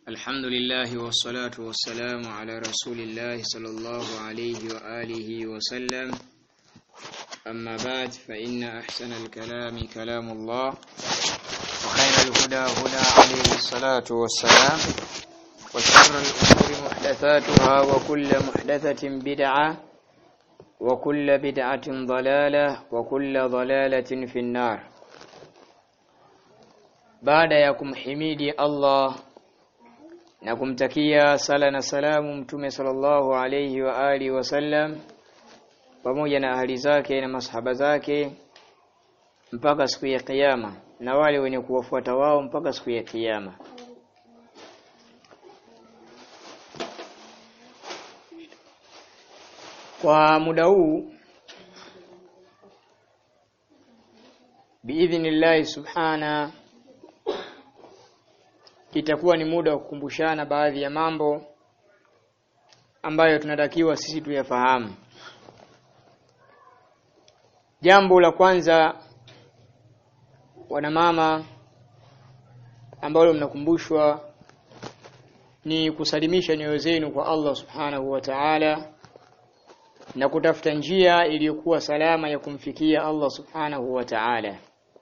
الحمد لله والصلاة والسلام على رسول الله صلى الله عليه وآله وسلم. أما بعد فإن أحسن الكلام كلام الله وخير الهدى هدى عليه الصلاة والسلام وشر الأمور محدثاتها وكل محدثة بدعة وكل بدعة ضلالة وكل ضلالة في النار. بعد يكم حميدي الله na kumtakia sala na salamu mtume sallallahu alayhi wa alihi wasallam pamoja na ahli zake na masahaba zake mpaka siku ya kiyama na wale wenye kuwafuata wao mpaka siku ya kiyama. Kwa muda huu biidhnillah subhana itakuwa ni muda wa kukumbushana baadhi ya mambo ambayo tunatakiwa sisi tuyafahamu. Jambo la kwanza, wanamama ambao mnakumbushwa ni kusalimisha nyoyo zenu kwa Allah subhanahu wa ta'ala na kutafuta njia iliyokuwa salama ya kumfikia Allah subhanahu wa ta'ala.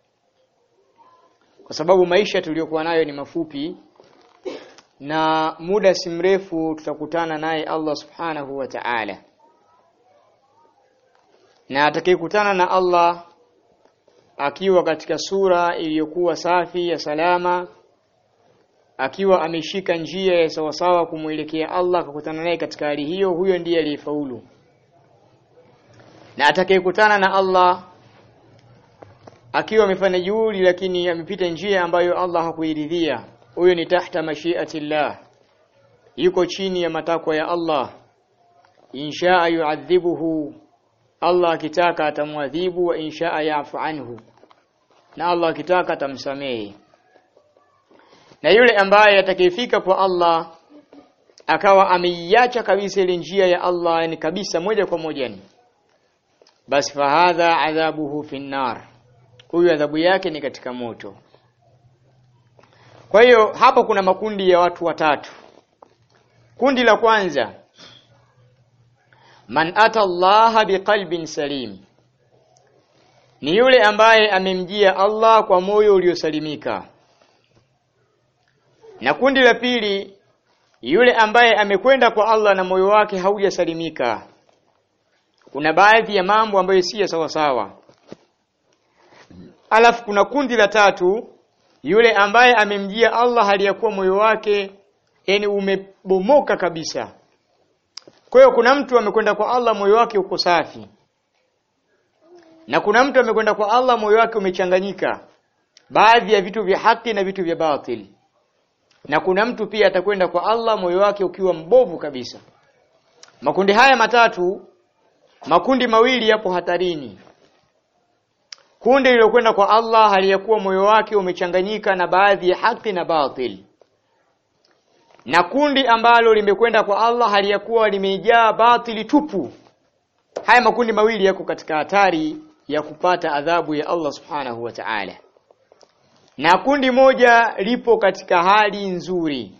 Kwa sababu maisha tuliyokuwa nayo ni mafupi na muda si mrefu tutakutana naye Allah subhanahu wa ta'ala. Na atakayekutana na Allah akiwa katika sura iliyokuwa safi ya salama, akiwa ameshika njia ya sawasawa kumuelekea Allah, akakutana naye katika hali hiyo, huyo ndiye aliyefaulu. Na atakayekutana na Allah akiwa amefanya juhudi lakini amepita njia ambayo Allah hakuiridhia, huyo ni tahta mashiatillah, yuko chini ya matakwa ya Allah. Inshaa yu'adhibuhu, Allah akitaka atamwadhibu, wa inshaa ya'fu anhu, na Allah akitaka atamsamehe. Na yule ambaye atakayefika kwa Allah akawa ameiacha kabisa ile njia ya Allah, yani kabisa moja kwa moja, basi fahadha adhabuhu fi an-nar, huyu adhabu yake ni katika moto. Kwa hiyo hapo kuna makundi ya watu watatu. Kundi la kwanza, man ata Allah biqalbin salim, ni yule ambaye amemjia Allah kwa moyo uliosalimika. Na kundi la pili, yule ambaye amekwenda kwa Allah na moyo wake haujasalimika, kuna baadhi ya mambo ambayo si sawa sawa. Alafu kuna kundi la tatu, yule ambaye amemjia Allah hali ya kuwa moyo wake yani umebomoka kabisa. Kwa hiyo kuna mtu amekwenda kwa Allah moyo wake uko safi, na kuna mtu amekwenda kwa Allah moyo wake umechanganyika baadhi ya vitu vya haki na vitu vya batil, na kuna mtu pia atakwenda kwa Allah moyo wake ukiwa mbovu kabisa. Makundi haya matatu, makundi mawili yapo hatarini. Kundi lilokwenda kwa Allah hali ya kuwa moyo wake umechanganyika na baadhi ya haki na batil, na kundi ambalo limekwenda kwa Allah hali ya kuwa limejaa batili tupu. Haya makundi mawili yako katika hatari ya kupata adhabu ya Allah subhanahu wa ta'ala. Na kundi moja lipo katika hali nzuri.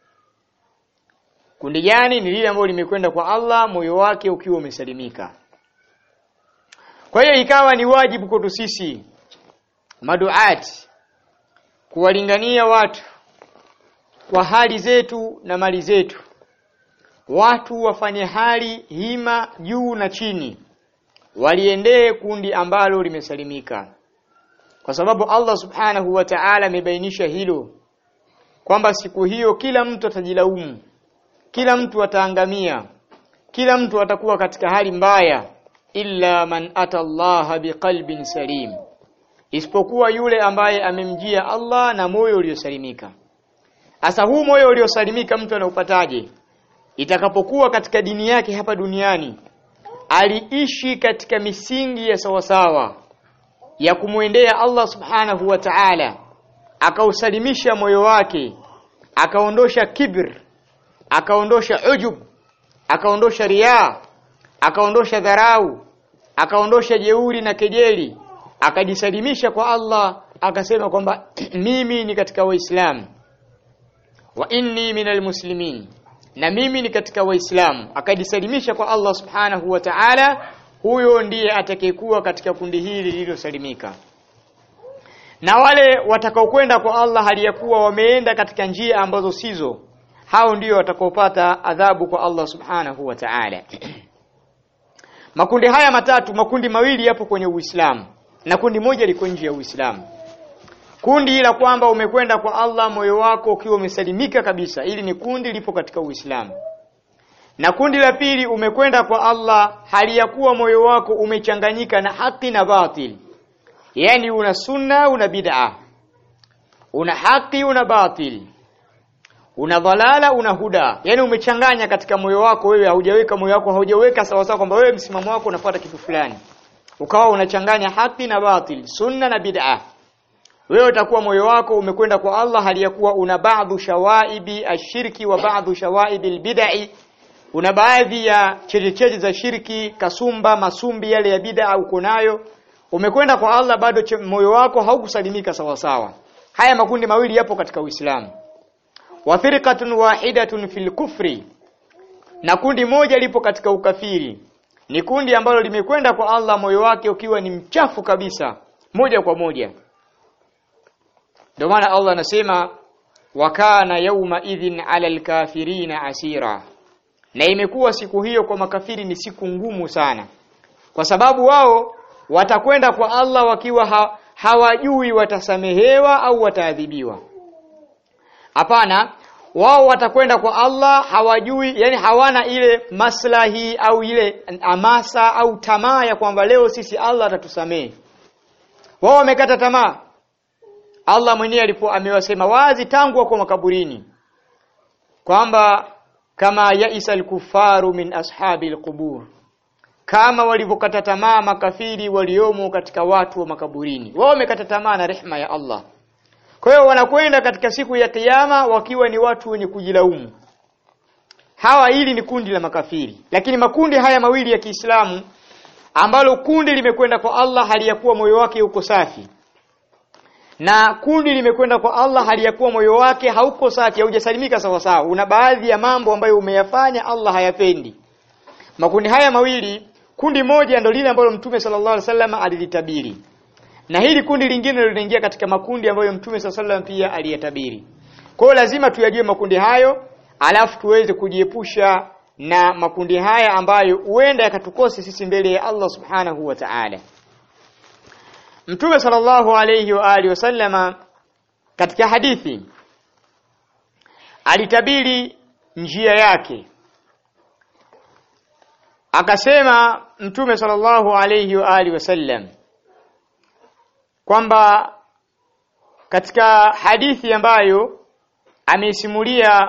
Kundi gani? Ni lile ambalo limekwenda kwa Allah moyo wake ukiwa umesalimika. Kwa hiyo ikawa ni wajibu kwetu sisi maduati kuwalingania watu kwa hali zetu na mali zetu. Watu wafanye hali hima juu na chini, waliendee kundi ambalo limesalimika. Kwa sababu Allah subhanahu wa ta'ala amebainisha hilo kwamba siku hiyo kila mtu atajilaumu, kila mtu ataangamia, kila mtu atakuwa katika hali mbaya, illa man ata Allah biqalbin salim, isipokuwa yule ambaye amemjia Allah na moyo uliosalimika. Asa huu moyo uliosalimika mtu anaupataje? Itakapokuwa katika dini yake hapa duniani aliishi katika misingi ya sawasawa ya kumuendea Allah subhanahu wa ta'ala, akausalimisha moyo wake, akaondosha kibr, akaondosha ujub, akaondosha riya, akaondosha dharau, akaondosha jeuri na kejeli, akajisalimisha kwa Allah, akasema kwamba mimi ni katika Waislamu, wa inni minal muslimin, na mimi ni katika waislamu, akajisalimisha kwa Allah subhanahu wa ta'ala, huyo ndiye atakayekuwa katika kundi hili lililosalimika. Na wale watakaokwenda kwa Allah hali ya kuwa wameenda katika njia ambazo sizo, hao ndio watakaopata adhabu kwa Allah subhanahu wa ta'ala. Makundi haya matatu, makundi mawili yapo kwenye Uislamu na kundi moja liko nje ya Uislamu. Kundi la kwamba umekwenda kwa Allah moyo wako ukiwa umesalimika kabisa, ili ni kundi lipo katika Uislamu. Na kundi la pili, umekwenda kwa Allah hali ya kuwa moyo wako umechanganyika na haki na batil. Yani una sunna, una bid'a, una haki, una batil, una dhalala, una huda. Yani umechanganya katika moyo wako, wewe haujaweka sawa sawa kwamba wewe msimamo wako unafuata kitu fulani. Ukawa unachanganya haki na batil, sunna na bid'a. Wewe utakuwa moyo wako umekwenda kwa Allah hali ya kuwa una baadhi shawaibi ashirki wa baadhi shawaibi albid'i. Una baadhi ya checheche za shirki, kasumba, masumbi yale ya bid'a uko nayo. Umekwenda kwa Allah bado moyo wako haukusalimika sawa sawa. Haya makundi mawili yapo katika Uislamu. Wa firqatun wahidatun fil kufri, na kundi moja lipo katika ukafiri. Ni kundi ambalo limekwenda kwa Allah moyo wake ukiwa ni mchafu kabisa, moja kwa moja. Ndio maana Allah anasema wa kana yawma idhin 'ala al-kafirina asira. Na imekuwa siku hiyo kwa makafiri ni siku ngumu sana, kwa sababu wao watakwenda kwa Allah wakiwa hawajui watasamehewa au wataadhibiwa. Hapana, wao watakwenda kwa Allah hawajui, yani hawana ile maslahi au ile amasa au tamaa ya kwamba leo sisi Allah atatusamehe. Wao wamekata tamaa. Allah mwenyewe alipo amewasema wazi tangu wako makaburini kwamba kama yaisa al-kuffaru min ashabil qubur, kama walivyokata tamaa makafiri waliomo katika watu wa makaburini. Wao wamekata tamaa na rehema ya Allah. Kwa hiyo wanakwenda katika siku ya kiyama wakiwa ni watu wenye kujilaumu. Hawa hili ni kundi la makafiri. Lakini makundi haya mawili ya Kiislamu, ambalo kundi limekwenda kwa Allah hali ya kuwa moyo wake uko safi, na kundi limekwenda kwa Allah hali ya kuwa moyo wake hauko safi, haujasalimika sawa sawa, una baadhi ya mambo ambayo umeyafanya Allah hayapendi. Makundi haya mawili, kundi moja ndio lile ambalo Mtume sallallahu alaihi wasallam alilitabiri, na hili kundi lingine linaingia katika makundi ambayo Mtume sallallahu alaihi wasallam pia aliyatabiri. Kwa hiyo lazima tuyajue makundi hayo, alafu tuweze kujiepusha na makundi haya ambayo huenda yakatukose sisi mbele ya Allah subhanahu wa ta'ala. Mtume sallallahu alayhi wa alihi wasallama katika hadithi alitabiri njia yake. Akasema Mtume sallallahu alayhi wa alihi wasallam kwamba katika hadithi ambayo ameisimulia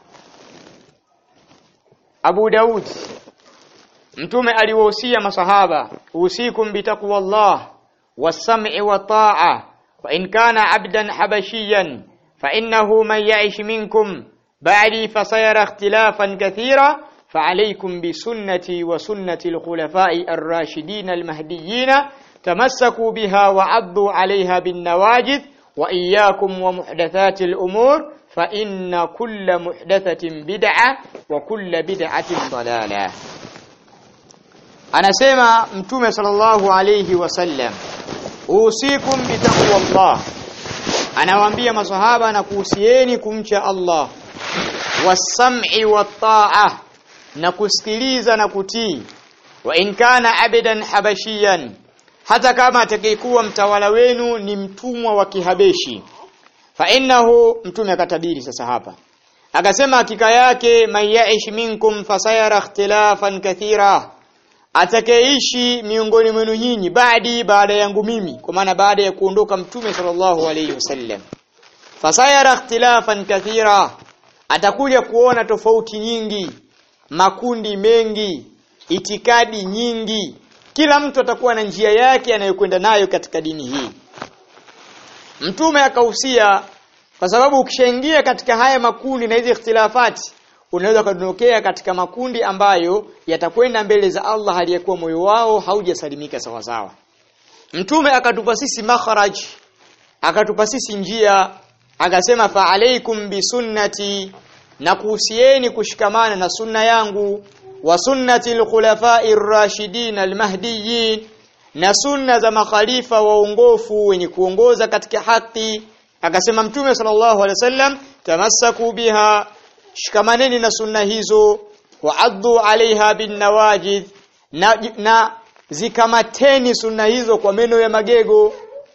Abu Daud, Mtume aliwahusia masahaba, usikum bitaqwallah was-sam'i wa ta'a wa in kana 'abdan habashiyan fa innahu man ya'ish minkum ba'di fasayara ikhtilafan kathira fa'alaykum bi sunnati wa sunnati al-khulafa'i ar-rashidin al-mahdiyyin tamassaku biha wa 'addu 'alayha bin nawajid wa iyyakum wa muhdathati al-umur fa inna kulla muhdathatin bid'a wa kulla bid'atin dalalah. Anasema Mtume sallallahu alayhi wasallam, usikum bitaqwallah, anawaambia maswahaba na kuhusieni kumcha Allah, was-sam'i wat-ta'a, na kusikiliza na kutii, wa in kana abadan habashiyan, hata kama atakayekuwa mtawala wenu ni mtumwa wa Kihabeshi. Fa innahu, Mtume akatabiri sasa hapa, akasema hakika yake man ya'ish minkum fasayara ikhtilafan kathira, atakayeishi miongoni mwenu nyinyi baada yangu mimi, kwa maana baada ya kuondoka Mtume sallallahu alayhi wasallam, fasayara ikhtilafan kathira, atakuja kuona tofauti nyingi, makundi mengi, itikadi nyingi, kila mtu atakuwa na njia yake anayokwenda nayo katika dini hii. Mtume akahusia, kwa sababu ukishaingia katika haya makundi na hizi ikhtilafati, unaweza kudondokea katika makundi ambayo yatakwenda mbele za Allah hali ya kuwa moyo wao haujasalimika sawa sawa. Mtume akatupa sisi makharaj, akatupa sisi njia akasema fa alaikum bisunnati, na kuhusieni kushikamana na sunna yangu, wa sunnati al-khulafa'ir rashidin al-mahdiyyin, na sunna za makhalifa waongofu wenye kuongoza katika haki. Akasema Mtume sallallahu alaihi wasallam, tamassaku biha, shikamaneni na sunna hizo, wa addu alaiha bin nawajid, na zikamateni sunna hizo kwa meno ya magego.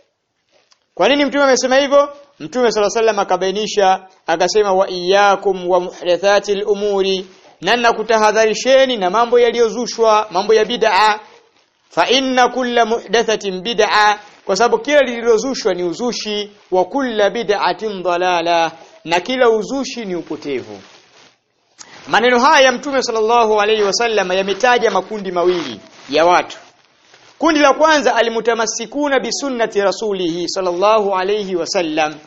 Kwa nini Mtume amesema hivyo? Mtume sallallahu alaihi wasallam akabainisha, akasema wa iyyakum wa muhdathatil umuri, na kutahadharisheni na mambo yaliyozushwa, mambo ya bid'a. Fa inna kulla muhdathatin bid'a, kwa sababu kila lililozushwa ni uzushi, wa kulla bid'atin dalala, na kila uzushi ni upotevu. Maneno haya ya Mtume sallallahu alaihi wasallam yametaja makundi mawili ya watu. Kundi la kwanza, almutamassikuna bisunnati rasulihi sallallahu alaihi wasallam,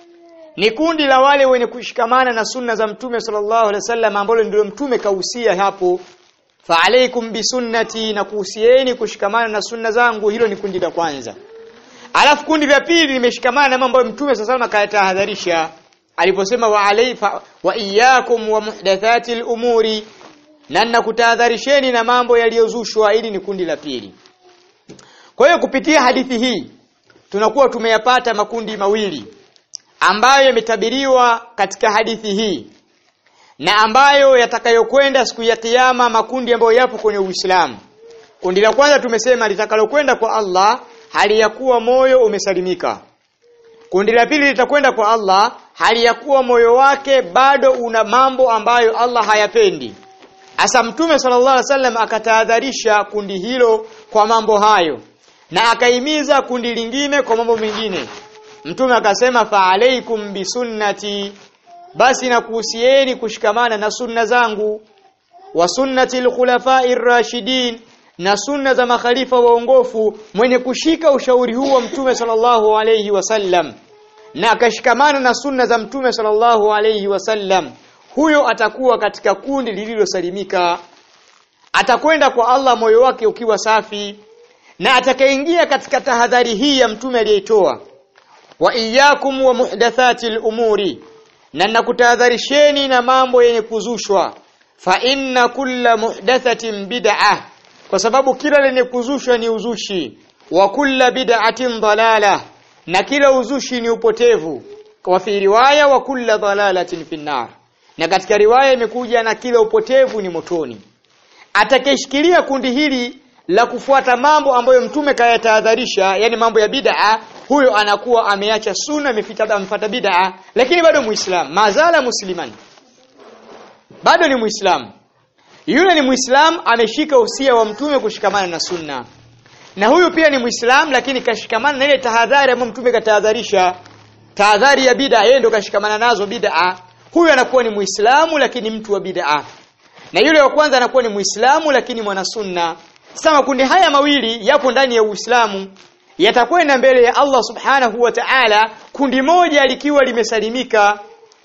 ni kundi la wale wenye kushikamana na sunna za Mtume sallallahu alaihi wasallam, ambalo ndio Mtume kausia hapo, fa alaikum bisunnati, na kuhusieni kushikamana na sunna zangu. Hilo ni kundi la kwanza. Alafu kundi la pili limeshikamana na mambo Mtume sallallahu alaihi wasallam akayatahadharisha aliposema wa iyyakum wa muhdathatil umuri, na kutahadharisheni na mambo yaliyozushwa. Hili ni kundi la pili. Kwa hiyo kupitia hadithi hii tunakuwa tumeyapata makundi mawili ambayo yametabiriwa katika hadithi hii, na ambayo yatakayokwenda siku ya kiyama, makundi ambayo yapo kwenye Uislamu. Kundi la kwanza tumesema litakalokwenda kwa Allah hali ya kuwa moyo umesalimika. Kundi la pili litakwenda kwa Allah hali ya kuwa moyo wake bado una mambo ambayo Allah hayapendi. Asa Mtume sallallahu alaihi wasallam akatahadharisha kundi hilo kwa mambo hayo, na akaimiza kundi lingine kwa mambo mengine. Mtume akasema fa alaikum bisunnati, basi na kuhusieni kushikamana na sunna zangu, wa sunnati al-khulafa'ir rashidin, na sunna za makhalifa waongofu. Mwenye kushika ushauri huu wa Mtume sallallahu alaihi wasallam na akashikamana na sunna za Mtume sallallahu alaihi wasallam, huyo atakuwa katika kundi lililosalimika, atakwenda kwa Allah moyo wake ukiwa safi. Na atakayeingia katika tahadhari hii ya Mtume aliyeitoa, wa iyyakum wa muhdathatil umuri, na nakutahadharisheni na mambo yenye kuzushwa, fa inna kulla muhdathatin bid'ah, kwa sababu kila lenye kuzushwa ni uzushi, wa kulla bid'atin dalala, na kila uzushi ni upotevu. Kwa fi riwaya wa kulla dalalatin finnar, na katika riwaya imekuja na kila upotevu ni motoni. Atakayeshikilia kundi hili la kufuata mambo ambayo Mtume kayatahadharisha, yani mambo ya bid'a, huyo anakuwa ameacha sunna, amefuata bid'a, lakini bado muislamu, mazala musliman, bado ni muislamu. Yule ni muislamu, ameshika usia wa Mtume kushikamana na sunna, na huyu pia ni muislamu, lakini kashikamana na ile tahadhari ambayo Mtume katahadharisha, tahadhari ya bid'a, yeye ndo kashikamana nazo bid'a. Huyu anakuwa ni muislamu lakini mtu wa bid'a, na yule wa kwanza anakuwa ni muislamu lakini mwana sunna. Sasa makundi haya mawili yapo ndani ya Uislamu, yatakwenda mbele ya Allah subhanahu wa ta'ala, kundi moja likiwa limesalimika,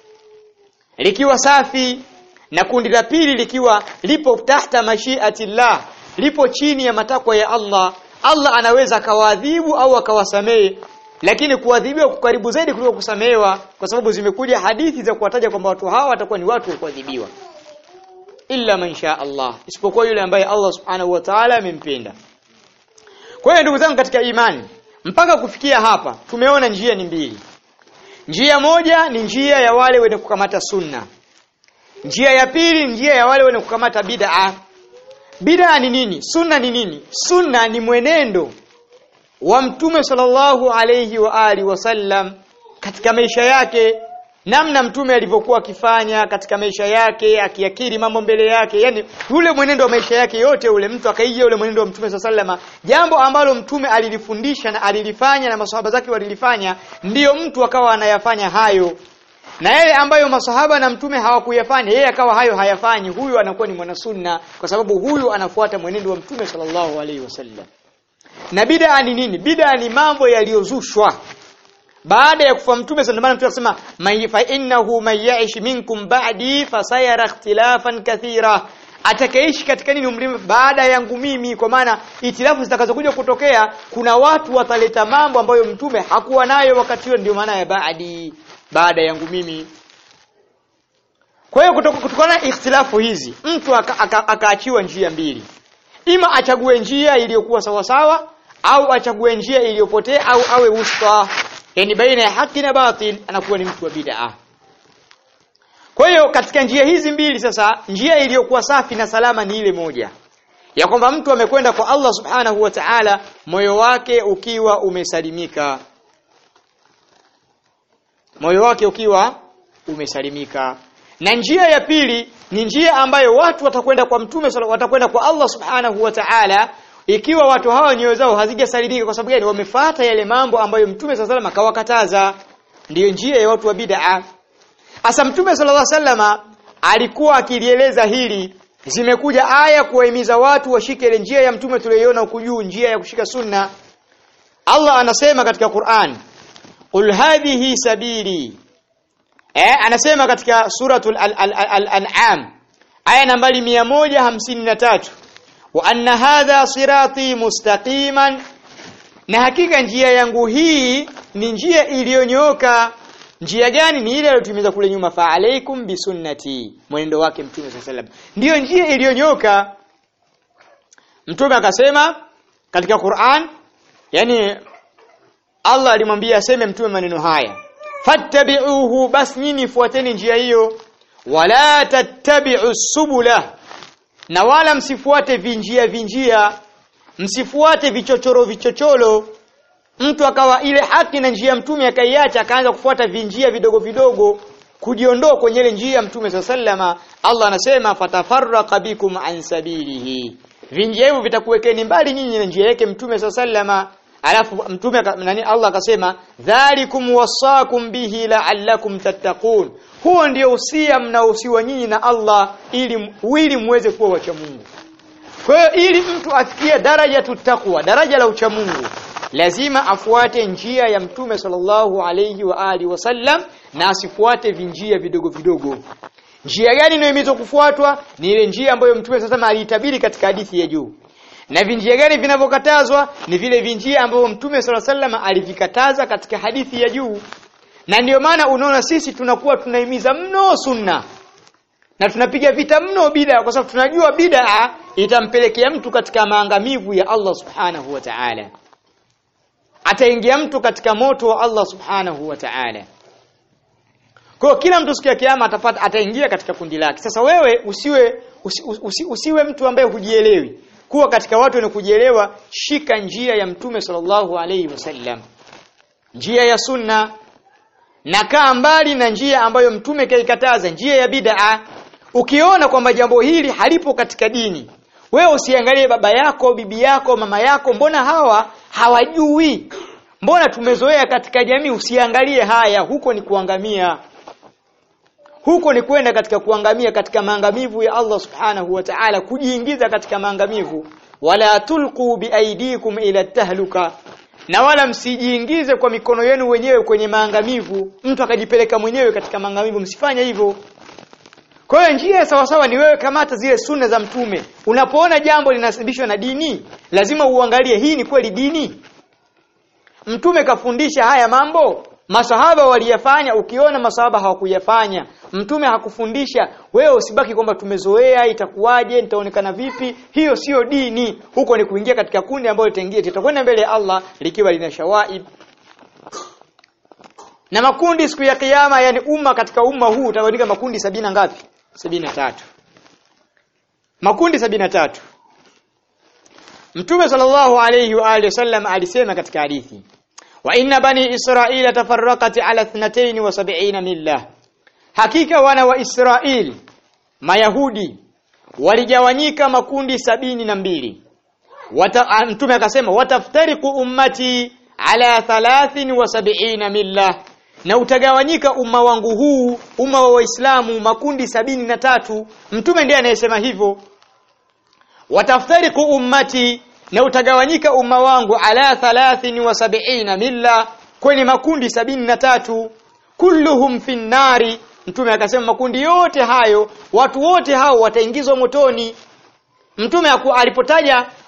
likiwa safi, na kundi la pili likiwa lipo tahta mashiatillah, lipo chini ya matakwa ya Allah. Allah anaweza akawaadhibu au akawasamehe, lakini kuadhibiwa kukaribu zaidi kuliko kusamehewa, kwa sababu zimekuja hadithi za kuwataja kwamba watu hawa watakuwa ni watu wa kuadhibiwa, illa man sha Allah, isipokuwa yule ambaye Allah subhanahu wa ta'ala amempenda. Kwa hiyo ndugu zangu katika imani, mpaka kufikia hapa tumeona njia ni mbili. Njia moja ni njia ya wale wenye kukamata sunna. Njia ya pili njia ya wale wenye kukamata bid'a. Bid'a ni nini? Sunna ni nini? Sunna ni mwenendo wa Mtume sallallahu alayhi wa alihi wasallam katika maisha yake, namna Mtume alivyokuwa akifanya katika maisha yake, akiakiri mambo mbele yake, yani ule mwenendo wa maisha yake yote ule, mtu akaigia ule mwenendo wa Mtume sallallahu, jambo ambalo Mtume alilifundisha na alilifanya na maswahaba zake walilifanya, ndiyo mtu akawa anayafanya hayo. Na yale ambayo maswahaba na Mtume hawakuyafanya, yeye akawa hayo hayafanyi, huyu anakuwa ni mwana sunna, kwa sababu huyu anafuata mwenendo wa Mtume sallallahu alaihi wasallam. Na bid'a ni nini? Bid'a ni mambo yaliyozushwa baada ya kufa Mtume sallallahu alaihi wasallam. Akasema fa innahu man ya'ish minkum ba'di fasayara ikhtilafan kathira, atakayeishi katika nini umri baada yangu mimi, kwa maana itilafu zitakazokuja kutokea, kuna watu wataleta mambo ambayo Mtume hakuwa nayo wakati huo, ndio maana ya ba'di. baada yangu mimi. Kwa hiyo kutokana na ikhtilafu hizi, mtu akaachiwa njia mbili. Ima achague njia iliyokuwa sawa sawa, au achague njia iliyopotea, au awe wusta, yani baina ya haki na batil, anakuwa ni mtu wa bid'a. Kwa hiyo katika njia hizi mbili sasa, njia iliyokuwa safi na salama ni ile moja, ya kwamba mtu amekwenda kwa Allah subhanahu wa ta'ala moyo wake ukiwa umesalimika. Moyo wake ukiwa umesalimika. Na njia ya pili ni njia ambayo watu watakwenda kwa mtume, watakwenda kwa Allah subhanahu wa ta'ala ikiwa watu hawa nyoyo zao hazijasalimika. Kwa sababu gani? Wamefuata yale mambo ambayo mtume sallallahu alayhi wasallam akawakataza. Ndiyo njia ya watu wa bid'a. Asa mtume sallallahu alayhi wasallam alikuwa akilieleza hili, zimekuja aya kuwahimiza watu washike ile njia ya mtume tuliyoiona huko juu, njia ya kushika sunna. Allah anasema katika Qur'an, qul hadhihi sabili. Anasema katika suratul al-an'am aya nambari 153, wa anna hadha sirati mustaqiman, na hakika njia yangu hii ni njia iliyonyooka. Njia gani? Ni ile aliyotumiza kule nyuma, fa alaikum bi sunnati, mwenendo wake mtume sallallahu alayhi wasallam ndio njia iliyonyooka. Mtume akasema katika Qur'an, yani Allah alimwambia aseme mtume maneno haya, fattabi'uhu, bas nyinyi fuateni njia hiyo, wala tattabi'u subula, na wala msifuate vinjia, msifuate vichochoro. Mtu akawa ile haki na njia mtume akaiacha, akaanza kufuata vinjia vidogo kujiondoa kwenye ile njia mtume sallallahu. Allah anasema fatafarraqa bikum an sabilihi, vinjia hivyo vitakuwekeni mbali nyinyi na njia yake mtume sallallahu. Alafu mtume Allah akasema dhalikum wasakum bihi la'allakum tattaqun, huo ndio usia mnaosiwa nyinyi na Allah ili muweze kuwa wacha Mungu. Kwa hiyo ili mtu afikie daraja tutaqwa, daraja la ucha Mungu, lazima afuate njia ya mtume sallallahu alayhi wa alihi wasallam, na asifuate vinjia vidogo. Njia gani inayohimizwa kufuatwa? Ni ile njia ambayo mtume sasa aliitabiri katika hadithi ya juu. Na vinjia gani vinavyokatazwa? Ni vile vinjia ambavyo mtume sallallahu alayhi wasallam alivikataza katika hadithi ya juu. Na ndio maana unaona sisi tunakuwa tunahimiza mno sunna na tunapiga vita mno bid'a, kwa sababu tunajua bid'a itampelekea mtu katika maangamivu ya Allah subhanahu wa ta'ala. Ataingia mtu katika moto wa Allah subhanahu wa ta'ala. Kwa kila mtu siku ya kiyama ataingia katika kundi lake. Sasa wewe usiwe mtu ambaye hujielewi. Kuwa katika watu wenye kujielewa, shika njia ya mtume sallallahu alayhi wasallam, njia ya sunna, na kaa mbali na njia ambayo mtume kaikataza, njia ya bid'a. Ukiona kwamba jambo hili halipo katika dini, wewe usiangalie baba yako, bibi yako, mama yako, mbona hawa hawajui, mbona tumezoea katika jamii. Usiangalie haya, huko ni kuangamia. Huko ni kwenda katika kuangamia, katika maangamivu ya Allah subhanahu wa ta'ala, kujiingiza katika maangamivu. Wala tulqu biaidikum ila tahluka, na wala msijiingize kwa mikono yenu wenyewe kwenye maangamivu, mtu akajipeleka mwenyewe katika maangamivu. Msifanye hivyo. Kwa hiyo njia sawa sawa ni wewe kamata zile sunna za mtume. Unapoona jambo linasibishwa na dini, lazima uangalie hii ni kweli dini. Mtume kafundisha haya mambo, masahaba waliyafanya. Ukiona masahaba hawakuyafanya, mtume hakufundisha, wewe usibaki kwamba tumezoea, itakuwaje, nitaonekana vipi. Hiyo sio dini. Huko ni kuingia katika kundi ambalo litakwenda mbele ya Allah likiwa lina shawaib. Na makundi siku ya kiyama, yani umma, katika umma huu utawanyika makundi 70 ngapi? 73. Makundi 73. Mtume sallallahu alayhi wa alihi wasallam alisema katika hadithi, wa inna bani israila tafarraqat ala 72 millah, hakika wana wa Israeli Mayahudi waligawanyika makundi 72. Mtume akasema wataftariqu ummati ala 73 millah, na utagawanyika umma wangu huu, umma wa Waislamu, makundi 73. Mtume ndiye anayesema hivyo. Wataftariqu ummati, na utagawanyika umma wangu ala 73 millah, kwenye makundi 73. Kulluhum fin nari, mtume akasema makundi yote hayo, watu wote hao wataingizwa motoni. Mtume alipotaja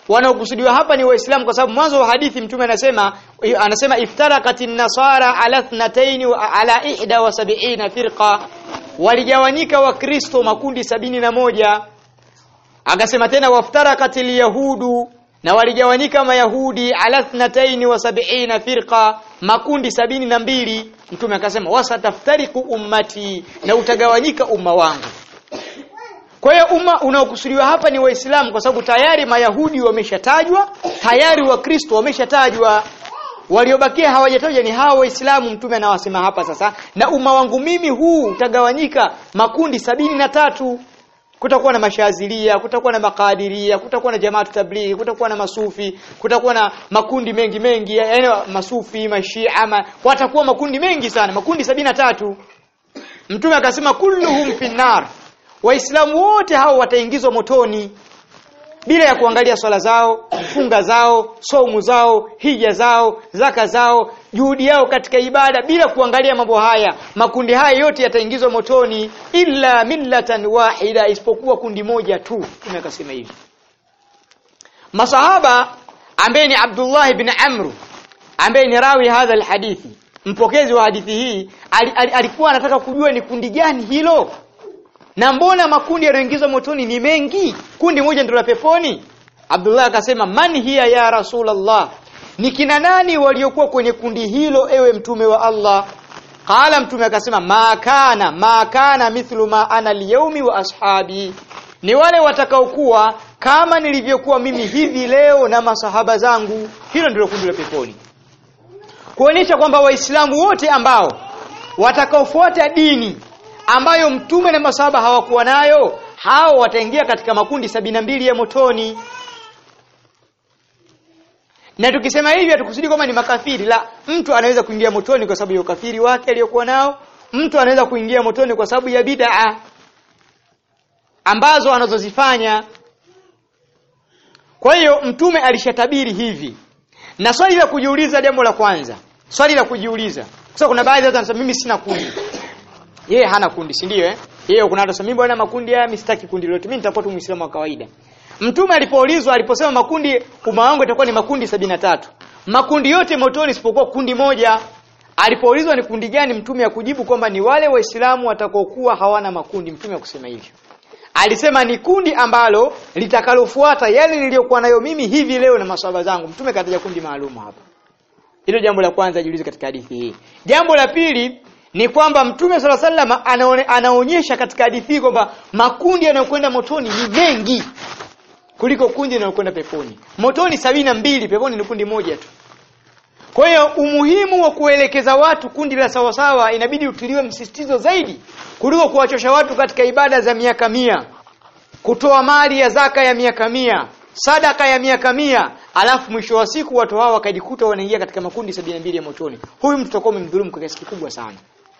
wanaokusudiwa hapa ni Waislamu, kwa sababu mwanzo wa hadithi mtume anasema iftaraqatin nasara ala 72 wa ala 71 firqa, waligawanyika wakristo makundi 71. Akasema tena waftaraqatil yahudu, na waligawanyika mayahudi ala 72 firqa, makundi 72. Mtume akasema wasataftariqu ummati, na utagawanyika umma wangu. Kwa hiyo umma unaokusudiwa hapa ni Waislamu, kwa sababu tayari mayahudi wameshatajwa, tayari wakristo wameshatajwa, waliobakia hawajatajwa ni hawa Waislamu. Mtume anawasema hapa sasa, na umma wangu mimi huu utagawanyika makundi 73. Kutakuwa na mashazilia, kutakuwa na makadiria, kutakuwa na jamaatu tablighi, kutakuwa na masufi, kutakuwa na makundi mengi, yaani masufi, mashia, watakuwa makundi mengi sana, makundi 73. Mtume akasema kulluhum finnar, Waislamu wote hao wataingizwa motoni bila ya kuangalia swala zao, funga zao, saumu zao, hija zao, zaka zao, juhudi yao katika ibada, bila kuangalia mambo haya. Makundi haya yote yataingizwa motoni illa millatan wahida, isipokuwa kundi moja tu. Tumekasema hivi. Masahaba ambaye ni Abdullah ibn Amr, ambaye ni rawi hadha alhadithi, mpokezi wa hadithi hii, alikuwa anataka kujua ni kundi gani hilo, na mbona makundi yanayoingizwa motoni ni mengi, kundi moja ndio la peponi? Abdullah akasema man hiya ya Rasulullah, ni kina nani waliokuwa kwenye kundi hilo ewe mtume wa Allah? Qala, mtume akasema ma kana mithlu ma ana al-yawmi wa ashabi, ni wale watakaokuwa kama nilivyokuwa mimi hivi leo na masahaba zangu. Hilo ndilo kundi la peponi, kuonyesha kwamba Waislamu wote ambao watakaofuata dini ambayo mtume na masahaba hawakuwa nayo, hao wataingia katika makundi 72 ya motoni. Na tukisema hivi hatukusudi kwamba ni makafiri, la. Mtu anaweza kuingia motoni kwa sababu ya ukafiri wake aliyokuwa nao, mtu anaweza kuingia motoni kwa sababu ya bid'a ambazo anazozifanya. Kwa hiyo mtume alishatabiri hivi. Na swali la kujiuliza, jambo la kwanza, swali la kujiuliza, kwa sababu kuna baadhi ya watu wanasema mimi sina kundi. Yeye hana kundi, si ndio Yeye kuna watu wanasema mimi bwana makundi haya mimi sitaki kundi lolote, mimi nitakuwa tu Muislamu wa kawaida. Mtume aliposema makundi, umma wangu itakuwa ni makundi 73. Makundi yote motoni isipokuwa kundi moja. Alipoulizwa ni kundi gani, mtume akujibu kwamba ni wale Waislamu watakaokuwa hawana makundi. Mtume akusema hivyo. Alisema ni kundi ambalo litakalofuata yale niliyokuwa nayo mimi hivi leo na maswahaba zangu. Mtume kataja kundi maalum hapa. Hilo jambo la kwanza jiulize katika hadithi hii. Jambo la pili ni kwamba Mtume sallallahu alaihi wasallam anaonyesha katika hadithi hii kwamba makundi yanayokwenda motoni ni mengi kuliko kundi linalokwenda peponi. Motoni 72, peponi ni kundi moja tu. Kwa hiyo umuhimu wa kuelekeza watu kundi la sawa sawa inabidi utiliwe msisitizo zaidi kuliko kuwachosha watu katika ibada za miaka 100, kutoa mali ya zaka ya miaka 100, sadaka ya miaka 100, alafu mwisho wa siku watu hao wakajikuta wanaingia katika makundi 72 ya motoni. Huyu mtu atakuwa umemdhulumu kwa kiasi kikubwa sana.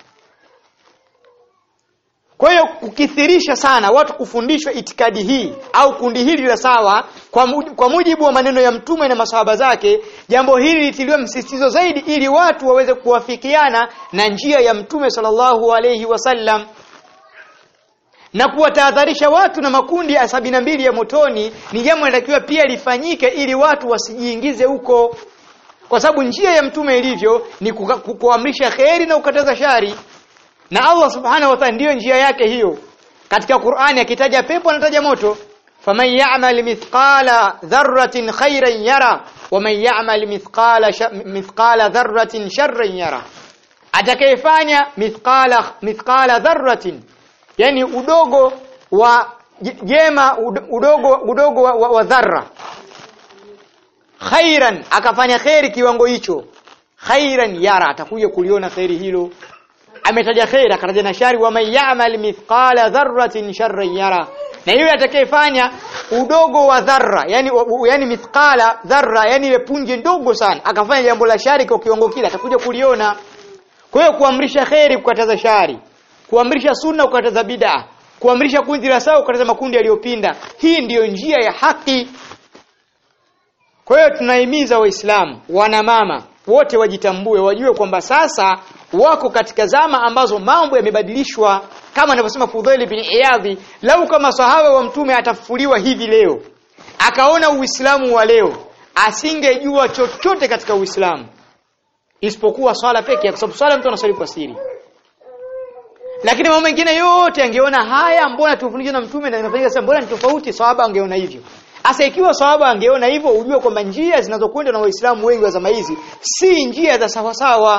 Kwa hiyo kukithirisha sana watu kufundishwa itikadi hii au kundi hili la sawa kwa mujibu wa maneno ya mtume na masahaba zake, jambo hili litiliwe msisitizo zaidi ili watu waweze kuwafikiana na njia ya mtume sallallahu alayhi wasallam, na kuwatahadharisha watu na makundi ya 72 ya motoni ni jambo linatakiwa pia lifanyike ili watu wasijiingize huko, kwa sababu njia ya mtume ilivyo ni kuamrisha kheri na kukataza shari. Na Allah subhanahu wa ta'ala ndio njia yake hiyo. Katika Qur'ani akitaja pepo anataja moto. Faman ya'mal mithqala dharratin khairan yara wa man ya'mal mithqala dharratin sharran yara. Atakayefanya mithqala dharratin, yani udogo wa jema, udogo wa dharra, khairan, akafanya khairi kiwango hicho, khairan yara, atakuja kuliona khairi hilo. Ametaja khair akataja na shari, wa man ya'mal mithqala dharratin sharran yara, na yule atakayefanya udogo wa dharra, yani mithqala dharra, yani ile punje ndogo sana, akafanya jambo la shari kwa kiwango kile, atakuja kuliona. Kwa hiyo kuamrisha khairi, kukataza shari, kuamrisha sunna, kukataza bid'a, kuamrisha kundi la sawa, kukataza makundi yaliyopinda, hii ndiyo njia ya haki. Kwa hiyo tunahimiza Waislamu, wana mama wote wajitambue, wajue kwamba sasa wako katika zama ambazo mambo yamebadilishwa, kama anavyosema Fudhail bin Iyadhi, lau kama sahaba wa mtume atafufuliwa hivi leo akaona Uislamu wa leo, asingejua chochote katika Uislamu isipokuwa swala pekee, kwa sababu swala mtu anaswali kwa siri. Lakini mambo mengine yote angeona haya, mbona tufundishwe na mtume na inafanyika sasa, mbona ni tofauti? Sahaba angeona hivyo. Asa ikiwa sahaba angeona hivyo, ujue kwamba njia zinazokwenda na Waislamu wengi wa zama hizi si njia za sawa sawa.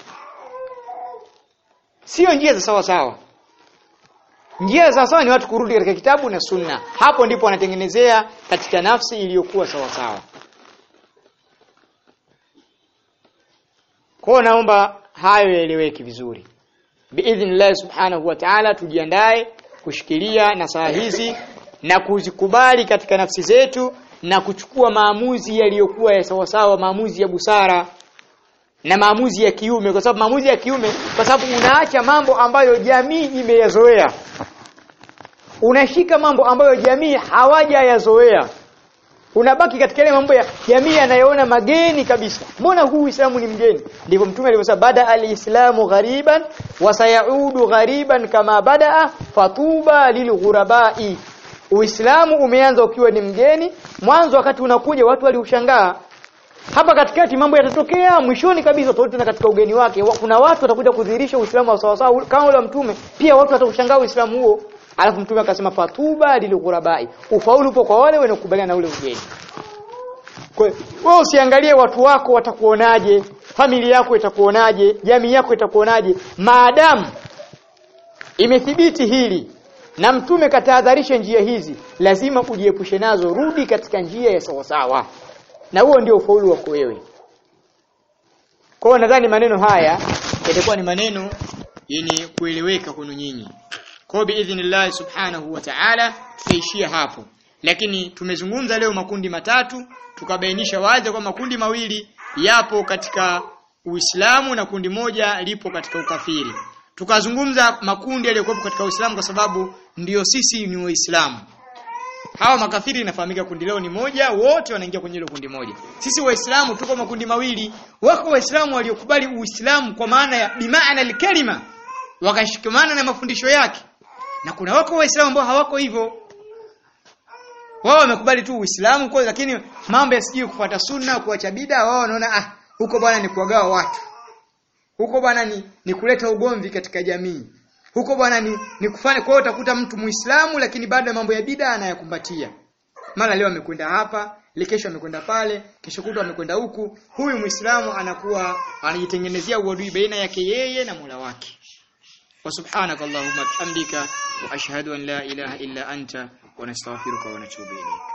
Sio njia za sawa sawa. Njia za sawa ni watu kurudi katika kitabu na sunna. Hapo ndipo wanatengenezea katika nafsi iliyokuwa sawa sawa. Kwa naomba hayo yaeleweke vizuri. Biidhnillah subhanahu wa ta'ala tujiandae kushikilia nasaha hizi na kuzikubali katika nafsi zetu na kuchukua maamuzi yaliyokuwa ya sawa sawa, maamuzi ya busara na maamuzi ya kiume, kwa sababu maamuzi ya kiume, kwa sababu unaacha mambo ambayo jamii imeyazoea. Unashika mambo ambayo jamii hawajayazoea. Unabaki katika ile mambo ya jamii anayoona mageni kabisa. Mbona huu Uislamu ni mgeni? Ndivyo Mtume alivyosema, bada al-islamu ghariban wa sayaudu ghariban kama badaa fatuba lilghurabai. Uislamu umeanza ukiwa ni mgeni, mwanzo wakati unakuja watu waliushangaa. Hapa katikati mambo yatatokea, mwishoni kabisa tofauti na katika ugeni wake. Kuna watu watakuja kudhihirisha Uislamu wa sawa sawa kama ule Mtume, pia watu wataushangaa Uislamu huo. Alafu Mtume akasema fatuba lilghurabai. Ufaulu upo kwa wale wanaokubaliana na ule ugeni. Kwa hiyo wewe usiangalie watu wako watakuonaje, familia yako itakuonaje, jamii yako itakuonaje. Maadamu imethibiti hili na Mtume katahadharisha njia hizi, lazima ujiepushe nazo, rudi katika njia ya sawa sawa. Na huo ndio ufaulu wako wewe. Kwa hiyo nadhani maneno haya yatakuwa ni maneno yenye kueleweka kwenu nyinyi. Kwa biidhnillah subhanahu wa ta'ala tutaishia hapo. Lakini tumezungumza leo makundi matatu, tukabainisha wazi kwa makundi mawili yapo katika Uislamu na kundi moja lipo katika ukafiri. Tukazungumza makundi yaliyokuwa katika Uislamu kwa sababu ndiyo sisi ni Waislamu. Hawa makafiri inafahamika kundi leo ni moja, wote wanaingia kwenye hilo kundi moja. Sisi Waislamu tuko makundi mawili. Wako Waislamu waliokubali Uislamu kwa maana ya bimaana al-kalima, wakashikamana na mafundisho yake. Na kuna wako Waislamu ambao hawako hivyo. Wao wamekubali tu Uislamu kwa, lakini mambo yasije kufuata sunna, kuacha bid'a, wao wanaona huko bwana ni kuwagawa watu. Huko bwana ni kuleta ugomvi katika jamii. Huko bwana ni kufanya, kwa hiyo utakuta mtu Muislamu lakini bado mambo ya bid'a anayakumbatia. Mara leo amekwenda hapa, kesho amekwenda pale, kesho kutwa amekwenda huku. Huyu Muislamu anakuwa anajitengenezea uadui baina yake yeye na Mola wake. وسبحانك اللهم وبحمدك واشهد ان لا اله الا انت ونستغفرك ونتوب اليك.